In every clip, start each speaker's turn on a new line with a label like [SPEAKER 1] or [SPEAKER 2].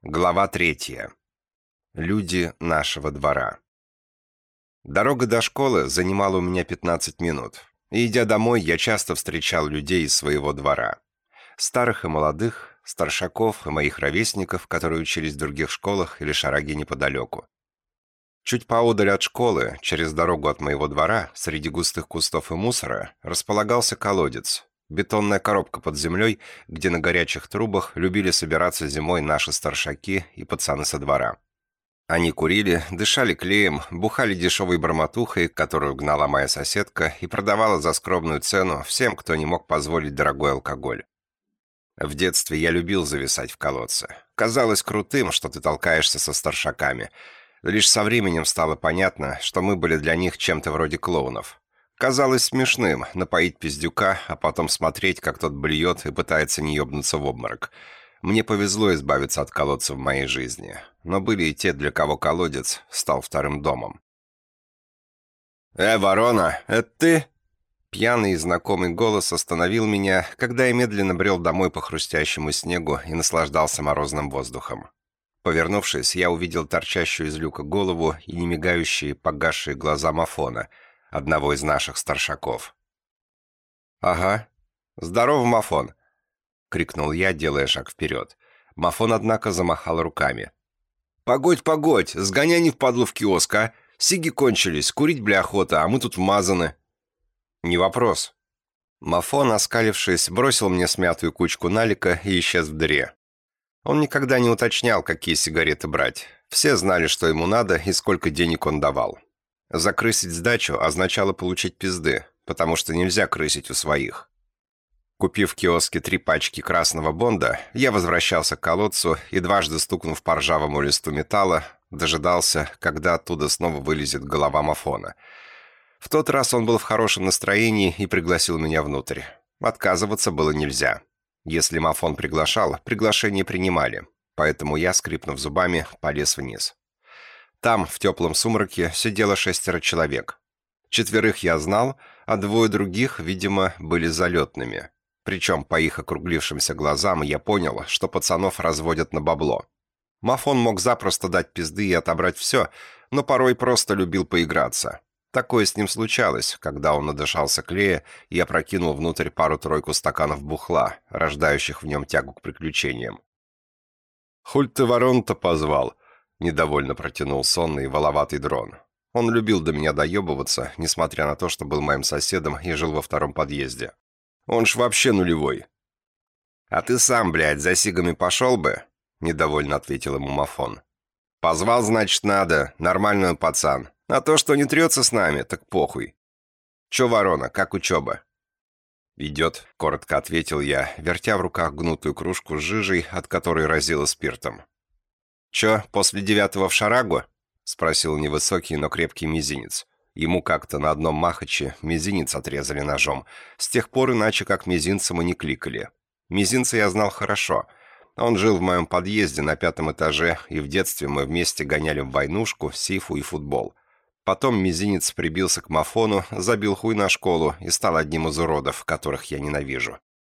[SPEAKER 1] Глава 3. Люди нашего двора. Дорога до школы занимала у меня 15 минут. И, идя домой, я часто встречал людей из своего двора. Старых и молодых, старшаков и моих ровесников, которые учились в других школах или шараге неподалеку. Чуть поодаль от школы, через дорогу от моего двора, среди густых кустов и мусора, располагался колодец. Бетонная коробка под землей, где на горячих трубах любили собираться зимой наши старшаки и пацаны со двора. Они курили, дышали клеем, бухали дешевой бормотухой, которую гнала моя соседка и продавала за скромную цену всем, кто не мог позволить дорогой алкоголь. В детстве я любил зависать в колодце. Казалось крутым, что ты толкаешься со старшаками. Лишь со временем стало понятно, что мы были для них чем-то вроде клоунов. Казалось смешным напоить пиздюка, а потом смотреть, как тот блюет и пытается не ебнуться в обморок. Мне повезло избавиться от колодца в моей жизни, но были и те, для кого колодец стал вторым домом. Ворона, это ты?» Пьяный и знакомый голос остановил меня, когда я медленно брел домой по хрустящему снегу и наслаждался морозным воздухом. Повернувшись, я увидел торчащую из люка голову и немигающие, погасшие глаза Мафона, одного из наших старшаков. «Ага. Здорово, Мафон!» — крикнул я, делая шаг вперед. Мафон, однако, замахал руками. «Погодь, погодь! Сгоняй не впадлу в киоск, а! Сиги кончились, курить, бля, охота, а мы тут вмазаны!» «Не вопрос!» Мафон, оскалившись, бросил мне смятую кучку налика и исчез в дыре. Он никогда не уточнял, какие сигареты брать. Все знали, что ему надо и сколько денег он давал. Закрысить сдачу означало получить пизды, потому что нельзя крысить у своих. Купив в киоске 3 пачки красного бонда, я возвращался к колодцу и, дважды стукнув по ржавому листу металла, дожидался, когда оттуда снова вылезет голова Мафона. В тот раз он был в хорошем настроении и пригласил меня внутрь. Отказываться было нельзя. Если Мафон приглашал, приглашение принимали, поэтому я, скрипнув зубами, полез вниз. Там, в теплом сумраке, сидело 6 человек. 4 я знал, а 2 других, видимо, были залетными. Причем по их округлившимся глазам я понял, что пацанов разводят на бабло. Мафон мог запросто дать пизды и отобрать все, но порой просто любил поиграться. Такое с ним случалось, когда он надышался клея и опрокинул внутрь пару-тройку стаканов бухла, рождающих в нем тягу к приключениям. «Хуль ты ворон-то позвал?» — недовольно протянул сонный и воловатый дрон. Он любил до меня доебываться, несмотря на то, что был моим соседом и жил во 2-м подъезде. Он ж вообще нулевой. «А ты сам, блядь, за сигами пошел бы?» — недовольно ответил ему Мафон. «Позвал, значит, надо. Нормальный он пацан. А то, что не трется с нами, так похуй. Че, ворона, как учеба?» «Идет», — коротко ответил я, вертя в руках гнутую кружку с жижей, от которой разило спиртом. «Че, после 9-го в шарагу?» — спросил невысокий, но крепкий мизинец. Ему как-то на одном махаче мизинец отрезали ножом. С тех пор иначе как мизинцем и не кликали. Мизинца я знал хорошо. Он жил в моем подъезде на 5-м этаже, и в детстве мы вместе гоняли в войнушку, сифу и футбол. Потом мизинец прибился к Мафону, забил хуй на школу и стал одним из уродов, которых я ненавижу.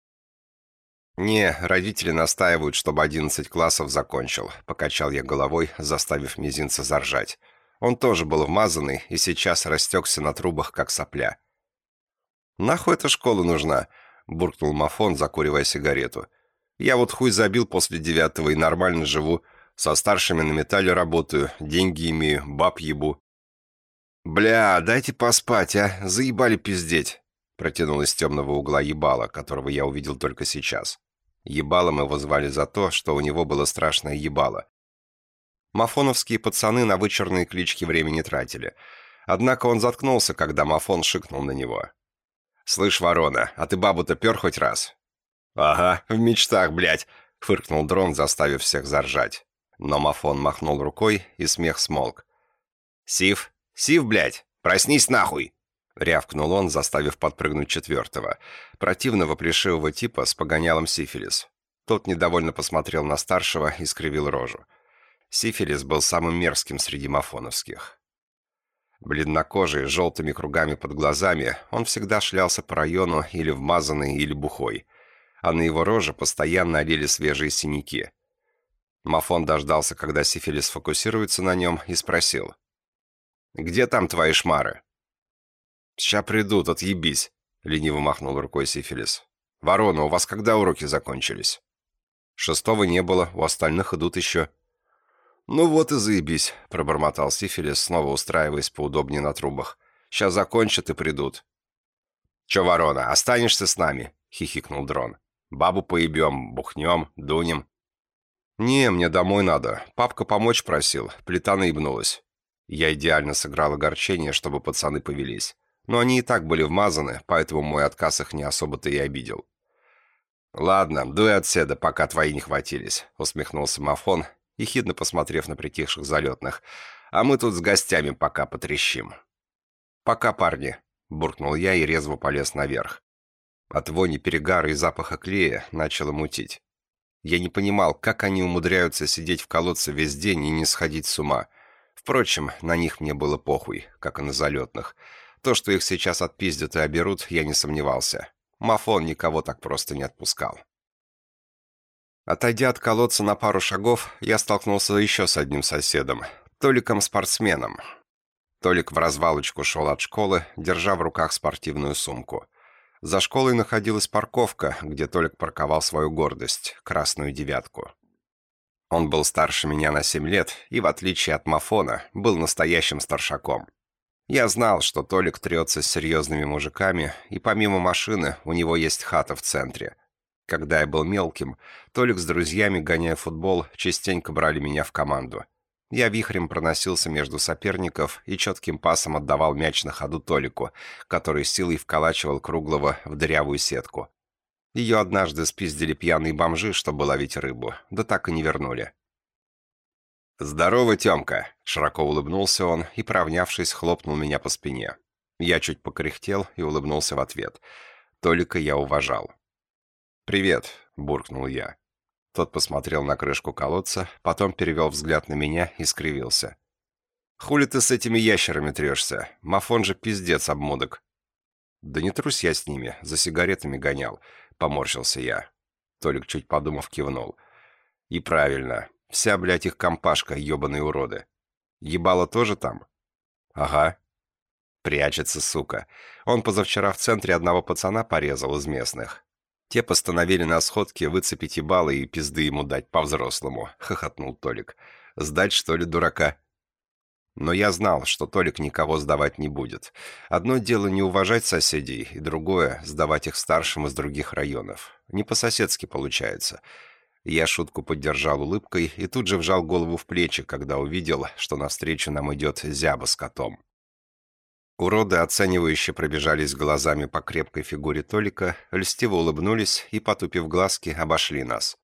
[SPEAKER 1] «Не, родители настаивают, чтобы 11 классов закончил», — покачал я головой, заставив мизинца заржать. Он тоже был вмазанный и сейчас растекся на трубах, как сопля. «Нахуй эта школа нужна?» — буркнул Мафон, закуривая сигарету. «Я вот хуй забил после 9-го и нормально живу. Со старшими на металле работаю, деньги имею, баб ебу». «Бля, дайте поспать, а? Заебали пиздеть!» — протянул из темного угла ебало, которого я увидел только сейчас. Ебалом его звали за то, что у него было страшное ебало. Мафоновские пацаны на вычурные клички времени тратили. Однако он заткнулся, когда Мафон шикнул на него. «Слышь, ворона, а ты бабу-то пер хоть раз?» «Ага, в мечтах, блядь!» — фыркнул дрон, заставив всех заржать. Но Мафон махнул рукой, и смех смолк. «Сив! Сив, блядь! Проснись нахуй!» — рявкнул он, заставив подпрыгнуть 4-го, противного плешивого типа с погонялом сифилис. Тот недовольно посмотрел на старшего и скривил рожу. Сифилис был самым мерзким среди мафоновских. Бледнокожий, с желтыми кругами под глазами, он всегда шлялся по району или вмазанный, или бухой, а на его роже постоянно олели свежие синяки. Мафон дождался, когда сифилис сфокусируется на нем, и спросил. «Где там твои шмары?» «Ща придут, отъебись», — лениво махнул рукой сифилис. «Ворона, у вас когда уроки закончились?» «6-го не было, у остальных идут еще». «Ну вот и заебись», — пробормотал сифилис, снова устраиваясь поудобнее на трубах. «Ща закончат и придут». «Че, ворона, останешься с нами?» — хихикнул дрон. «Бабу поебем, бухнем, дунем». «Не, мне домой надо. Папка помочь просил, плита наебнулась». Я идеально сыграл огорчение, чтобы пацаны повелись. Но они и так были вмазаны, поэтому мой отказ их не особо-то и обидел. «Ладно, дуй отседа, пока твои не хватились», — усмехнулся Мафон, ехидно посмотрев на притихших залетных. «А мы тут с гостями пока потрещим». «Пока, парни», — буркнул я и резво полез наверх. От вони перегара и запаха клея начало мутить. Я не понимал, как они умудряются сидеть в колодце весь день и не сходить с ума. Впрочем, на них мне было похуй, как и на залетных. То, что их сейчас отпиздят и оберут, я не сомневался. Мафон никого так просто не отпускал. Отойдя от колодца на пару шагов, я столкнулся еще с одним соседом, Толиком-спортсменом. Толик в развалочку шел от школы, держа в руках спортивную сумку. За школой находилась парковка, где Толик парковал свою гордость, красную девятку. Он был старше меня на 7 лет и, в отличие от Мафона, был настоящим старшаком. Я знал, что Толик трется с серьезными мужиками, и помимо машины у него есть хата в центре. Когда я был мелким, Толик с друзьями, гоняя футбол, частенько брали меня в команду. Я вихрем проносился между соперников и четким пасом отдавал мяч на ходу Толику, который силой вколачивал Круглого в дырявую сетку. Ее однажды спиздили пьяные бомжи, чтобы ловить рыбу, да так и не вернули. «Здорово, Темка!» — широко улыбнулся он и, поравнявшись, хлопнул меня по спине. Я чуть покряхтел и улыбнулся в ответ. Толика я уважал. «Привет!» — буркнул я. Тот посмотрел на крышку колодца, потом перевел взгляд на меня и скривился. «Хули ты с этими ящерами трешься? Мафон же пиздец обмудок». «Да не трусь я с ними, за сигаретами гонял», — поморщился я. Толик, чуть подумав, кивнул. «И правильно. Вся, блядь, их компашка, ебаные уроды. Ебало тоже там?» «Ага». «Прячется, сука. Он позавчера в центре одного пацана порезал из местных. Те постановили на сходке выцепить ебало и пизды ему дать по-взрослому», — хохотнул Толик. «Сдать, что ли, дурака?» Но я знал, что Толик никого сдавать не будет. Одно дело не уважать соседей, и другое — сдавать их старшим из других районов. Не по-соседски получается. Я шутку поддержал улыбкой и тут же вжал голову в плечи, когда увидел, что навстречу нам идет Зяба с котом. Уроды, оценивающе пробежались глазами по крепкой фигуре Толика, льстиво улыбнулись и, потупив глазки, обошли нас.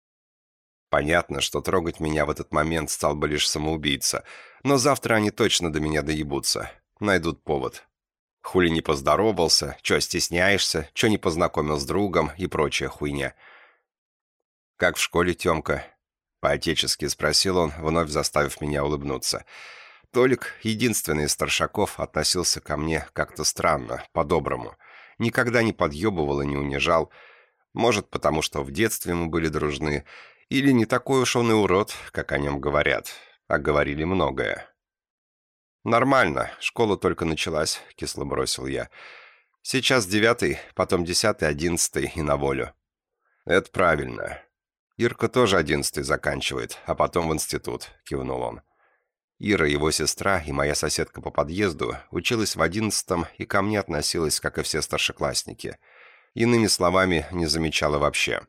[SPEAKER 1] Понятно, что трогать меня в этот момент стал бы лишь самоубийца, но завтра они точно до меня доебутся. Найдут повод. Хули не поздоровался, чё стесняешься, чё не познакомил с другом и прочая хуйня. «Как в школе, Тёмка?» — по-отечески спросил он, вновь заставив меня улыбнуться. Толик, единственный из старшаков, относился ко мне как-то странно, по-доброму. Никогда не подъебывал и не унижал. Может, потому что в детстве мы были дружны, или не такой уж он и урод, как о нем говорят. А говорили многое. «Нормально, школа только началась», — кисло бросил я. «Сейчас 9-й, потом 10-й, 11-й и на волю». «Это правильно. Ирка тоже 11-й заканчивает, а потом в институт», — кивнул он. Ира, его сестра и моя соседка по подъезду, училась в 11-м и ко мне относилась, как и все старшеклассники. Иными словами, не замечала вообще.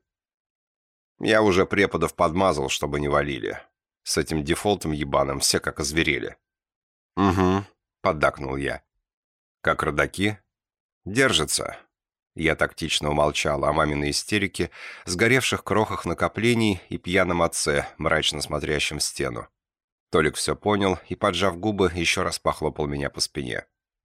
[SPEAKER 1] Я уже преподов подмазал, чтобы не валили. С этим дефолтом ебаным все как озверели. «Угу», — поддакнул я. «Как родаки?» «Держится». Я тактично умолчал о маминой истерике, сгоревших крохах накоплений и пьяном отце, мрачно смотрящем в стену. Толик все понял и, поджав губы, еще раз похлопал меня по спине.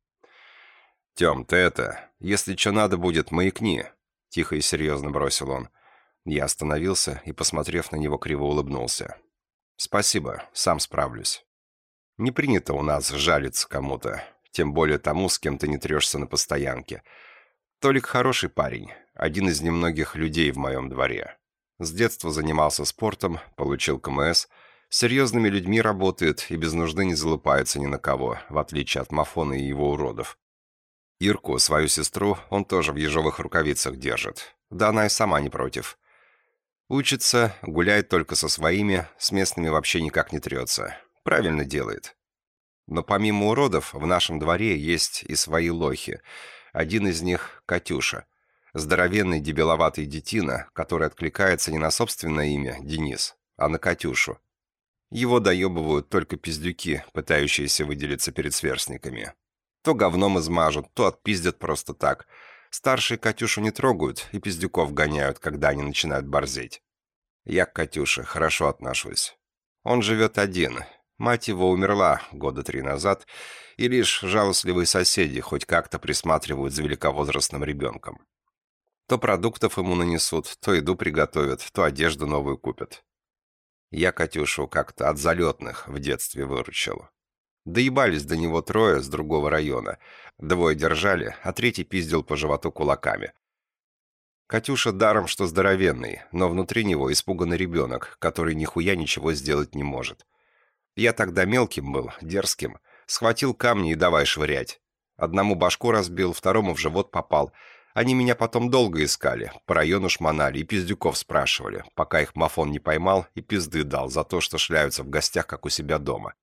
[SPEAKER 1] «Тем, ты это, если что надо будет, маякни», — тихо и серьезно бросил он. Я остановился и, посмотрев на него, криво улыбнулся. «Спасибо, сам справлюсь. Не принято у нас жалиться кому-то, тем более тому, с кем ты не трешься на постоянке. Толик хороший парень, один из немногих людей в моем дворе. С детства занимался спортом, получил КМС, с серьезными людьми работает и без нужды не залупается ни на кого, в отличие от Мафона и его уродов. Ирку, свою сестру, он тоже в ежовых рукавицах держит. Да она и сама не против. Учится, гуляет только со своими, с местными вообще никак не трется. Правильно делает. Но помимо уродов, в нашем дворе есть и свои лохи. Один из них — Катюша. Здоровенный дебиловатый детина, который откликается не на собственное имя, Денис, а на Катюшу. Его доебывают только пиздюки, пытающиеся выделиться перед сверстниками. То говном измажут, то отпиздят просто так. Старшие Катюшу не трогают и пиздюков гоняют, когда они начинают борзеть. Я к Катюше хорошо отношусь. Он живет один. Мать его умерла 3 года назад, и лишь жалостливые соседи хоть как-то присматривают за великовозрастным ребенком. То продуктов ему нанесут, то еду приготовят, то одежду новую купят. Я Катюшу как-то от залетных в детстве выручил. Доебались до него 3 с другого района. 2 держали, а 3 пиздил по животу кулаками. Катюша даром, что здоровенный, но внутри него испуганный ребенок, который нихуя ничего сделать не может. Я тогда мелким был, дерзким. Схватил камни и давай швырять. Одному башку разбил, второму в живот попал. Они меня потом долго искали, по району шмонали и пиздюков спрашивали, пока их Мафон не поймал и пизды дал за то, что шляются в гостях, как у себя дома.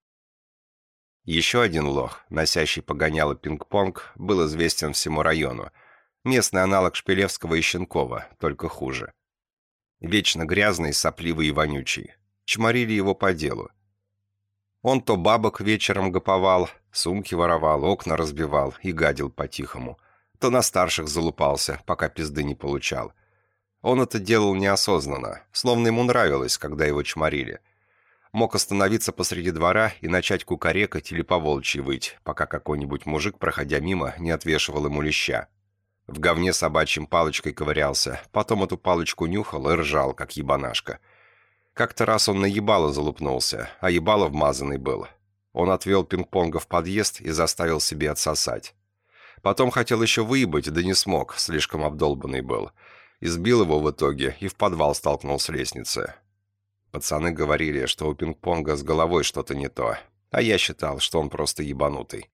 [SPEAKER 1] Еще один лох, носящий погоняло пинг-понг, был известен всему району. Местный аналог Шпилевского и Щенкова, только хуже. Вечно грязный, сопливый и вонючий. Чморили его по делу. Он то бабок вечером гоповал, сумки воровал, окна разбивал и гадил по-тихому. То на старших залупался, пока пизды не получал. Он это делал неосознанно, словно ему нравилось, когда его чморили. Мог остановиться посреди двора и начать кукарекать или по-волчьи выть, пока какой-нибудь мужик, проходя мимо, не отвешивал ему леща. В говне собачьим палочкой ковырялся, потом эту палочку нюхал и ржал, как ебанашка. Как-то раз он на ебало залупнулся, а ебало вмазанный был. Он отвел пинг-понга в подъезд и заставил себе отсосать. Потом хотел еще выебать, да не смог, слишком обдолбанный был. Избил его в итоге и в подвал столкнул с лестницы. Пацаны говорили, что у пинг-понга с головой что-то не то, а я считал, что он просто ебанутый.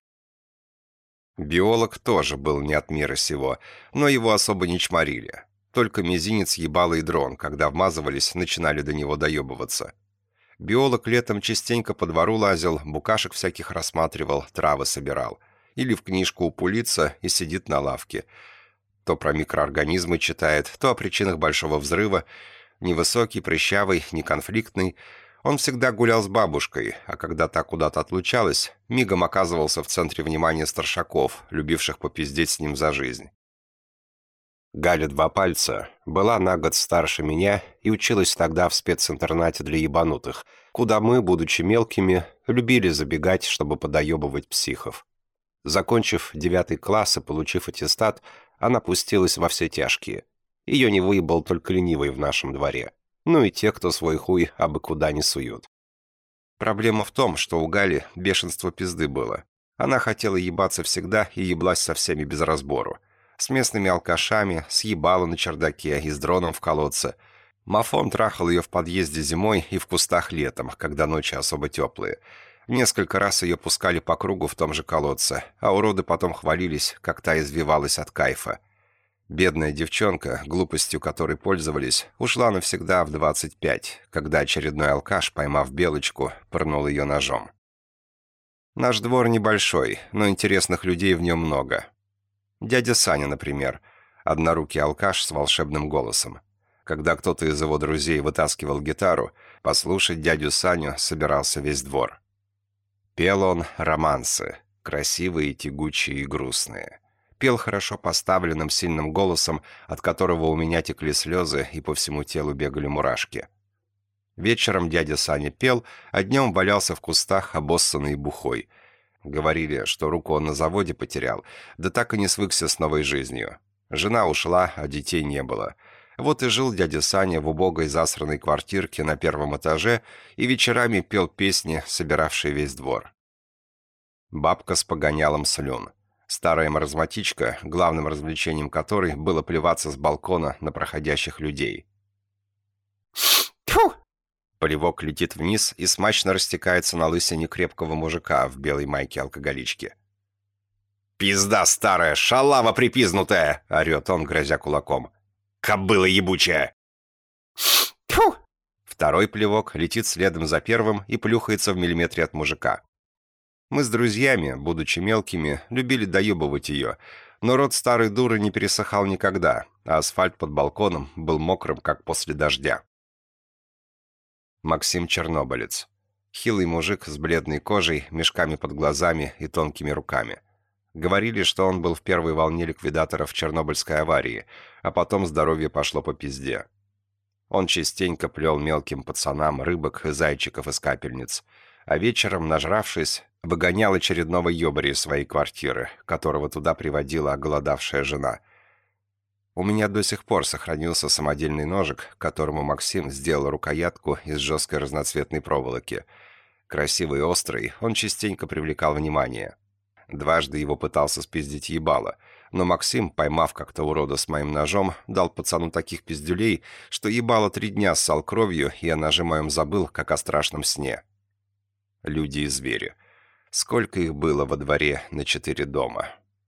[SPEAKER 1] Биолог тоже был не от мира сего, но его особо не чморили. Только мизинец, ебало и дрон, когда вмазывались, начинали до него доебываться. Биолог летом частенько по двору лазил, букашек всяких рассматривал, травы собирал. Или в книжку упулится и сидит на лавке. То про микроорганизмы читает, то о причинах большого взрыва. Невысокий, прыщавый, неконфликтный. Он всегда гулял с бабушкой, а когда та куда-то отлучалась, мигом оказывался в центре внимания старшаков, любивших попиздеть с ним за жизнь. Галя Два Пальца была на год старше меня и училась тогда в специнтернате для ебанутых, куда мы, будучи мелкими, любили забегать, чтобы подоебывать психов. Закончив 9 класс и получив аттестат, она пустилась во все тяжкие. Ее не выебал только ленивый в нашем дворе. Ну и те, кто свой хуй абы куда не суют. Проблема в том, что у Гали бешенство пизды было. Она хотела ебаться всегда и еблась со всеми без разбору. С местными алкашами, с ебало на чердаке и с дроном в колодце. Мафон трахал ее в подъезде зимой и в кустах летом, когда ночи особо теплые. Несколько раз ее пускали по кругу в том же колодце, а уроды потом хвалились, как та извивалась от кайфа. Бедная девчонка, глупостью которой пользовались, ушла навсегда в 25, когда очередной алкаш, поймав белочку, пырнул ее ножом. Наш двор небольшой, но интересных людей в нем много. Дядя Саня, например, однорукий алкаш с волшебным голосом. Когда кто-то из его друзей вытаскивал гитару, послушать дядю Саню собирался весь двор. Пел он романсы, красивые, тягучие и грустные. Пел хорошо поставленным сильным голосом, от которого у меня текли слезы и по всему телу бегали мурашки. Вечером дядя Саня пел, а днем валялся в кустах, обоссанный и бухой. Говорили, что руку он на заводе потерял, да так и не свыкся с новой жизнью. Жена ушла, а детей не было. Вот и жил дядя Саня в убогой засранной квартирке на 1 этаже и вечерами пел песни, собиравшие весь двор. Бабка с погонялом слюн. Старая маразматичка, главным развлечением которой было плеваться с балкона на проходящих людей. Полевок летит вниз и смачно растекается на лысине крепкого мужика в белой майке алкоголички. «Пизда старая, шалава припизнутая!» — орет он, грозя кулаком. «Кобыла ебучая!» Тьфу! Второй плевок летит следом за первым и плюхается в миллиметре от мужика. Мы с друзьями, будучи мелкими, любили доебывать ее, но рот старой дуры не пересыхал никогда, а асфальт под балконом был мокрым, как после дождя. Максим Чернобылец. Хилый мужик с бледной кожей, мешками под глазами и тонкими руками. Говорили, что он был в первой волне ликвидаторов Чернобыльской аварии, а потом здоровье пошло по пизде. Он частенько плел мелким пацанам рыбок и зайчиков из капельниц, а вечером, нажравшись, выгонял очередного ёбаря из своей квартиры, которого туда приводила оголодавшая жена. У меня до сих пор сохранился самодельный ножик, которому Максим сделал рукоятку из жесткой разноцветной проволоки. Красивый и острый, он частенько привлекал внимание. Дважды его пытался спиздить ебало, но Максим, поймав как-то урода с моим ножом, дал пацану таких пиздюлей, что ебало 3 дня ссал кровью, и о ноже моем забыл, как о страшном сне. Люди и звери. Сколько их было во дворе на 4 дома.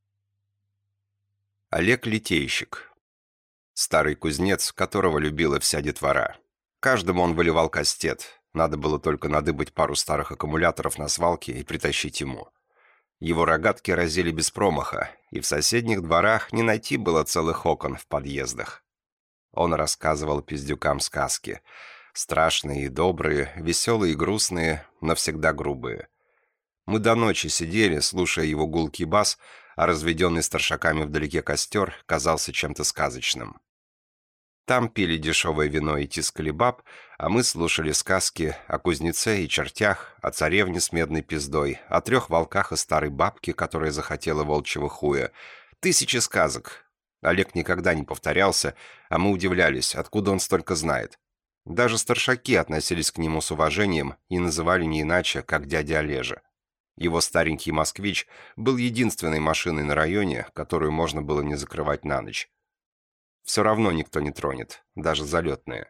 [SPEAKER 1] Олег Литейщик. Старый кузнец, которого любила вся детвора. Каждому он выливал кастет, надо было только надыбать пару старых аккумуляторов на свалке и притащить ему. Его рогатки разили без промаха, и в соседних дворах не найти было целых окон в подъездах. Он рассказывал пиздюкам сказки. Страшные и добрые, веселые и грустные, но всегда грубые. Мы до ночи сидели, слушая его гулкий бас, а разведенный старшаками вдалеке костер казался чем-то сказочным. Там пили дешевое вино и тискали баб, а мы слушали сказки о кузнеце и чертях, о царевне с медной пиздой, о 3 волках и старой бабке, которая захотела волчьего хуя. 1000 сказок. Олег никогда не повторялся, а мы удивлялись, откуда он столько знает. Даже старшаки относились к нему с уважением и называли не иначе, как дядя Олежа. Его старенький «Москвич» был единственной машиной на районе, которую можно было не закрывать на ночь. Все равно никто не тронет, даже залетные.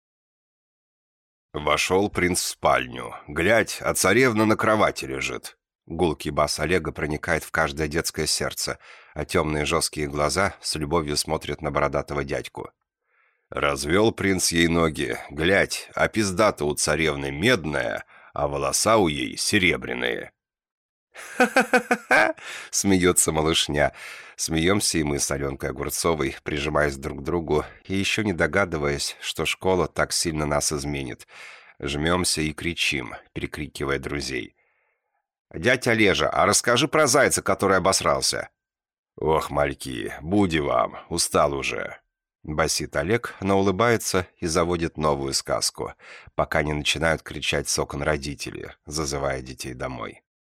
[SPEAKER 1] Вошел принц в спальню. Глядь, а царевна на кровати лежит. Гулкий бас Олега проникает в каждое детское сердце, а темные жесткие глаза с любовью смотрят на бородатого дядьку. Развел принц ей ноги. Глядь, а пизда-то у царевны медная, а волоса у ей серебряные. «Ха-ха-ха-ха!» — смеется малышня. Смеемся и мы с Аленкой Огурцовой, прижимаясь друг к другу и еще не догадываясь, что школа так сильно нас изменит. Жмемся и кричим, перекрикивая друзей. «Дядя Олежа, а расскажи про зайца, который обосрался!» «Ох, мальки, буди вам, устал уже!» Басит Олег, но улыбается и заводит новую сказку, пока не начинают кричать с окон родители, зазывая детей домой.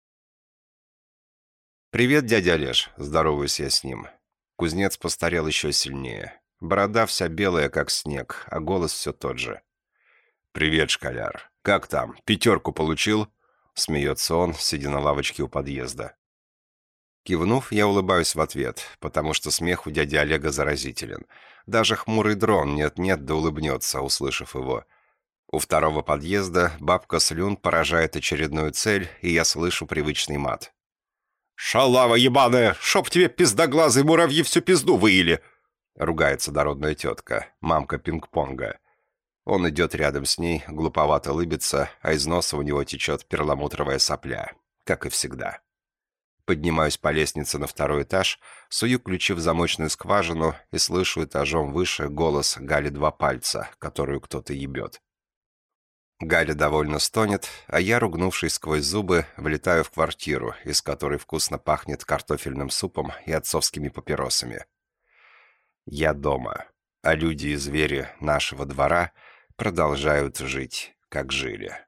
[SPEAKER 1] «Привет, дядя Олеж», — здороваюсь я с ним. Кузнец постарел еще сильнее. Борода вся белая, как снег, а голос все тот же. «Привет, школяр. Как там, 5 получил?» — смеется он, сидя на лавочке у подъезда. Кивнув, я улыбаюсь в ответ, потому что смех у дяди Олега заразителен. Даже хмурый дрон нет-нет да улыбнется, услышав его. У 2 подъезда бабка Слюн поражает очередную цель, и я слышу привычный мат. «Шалава ебаная! Чтоб тебе пиздоглазые муравьи всю пизду выили!» Ругается дородная тетка, мамка пинг-понга. Он идет рядом с ней, глуповато улыбится, а из носа у него течет перламутровая сопля, как и всегда. Поднимаюсь по лестнице на 2-й этаж, сую ключи в замочную скважину и слышу этажом выше голос Гали 2 пальца, которую кто-то ебет. Галя довольно стонет, а я, ругнувшись сквозь зубы, влетаю в квартиру, из которой вкусно пахнет картофельным супом и отцовскими папиросами. Я дома, а люди и звери нашего двора продолжают жить, как жили.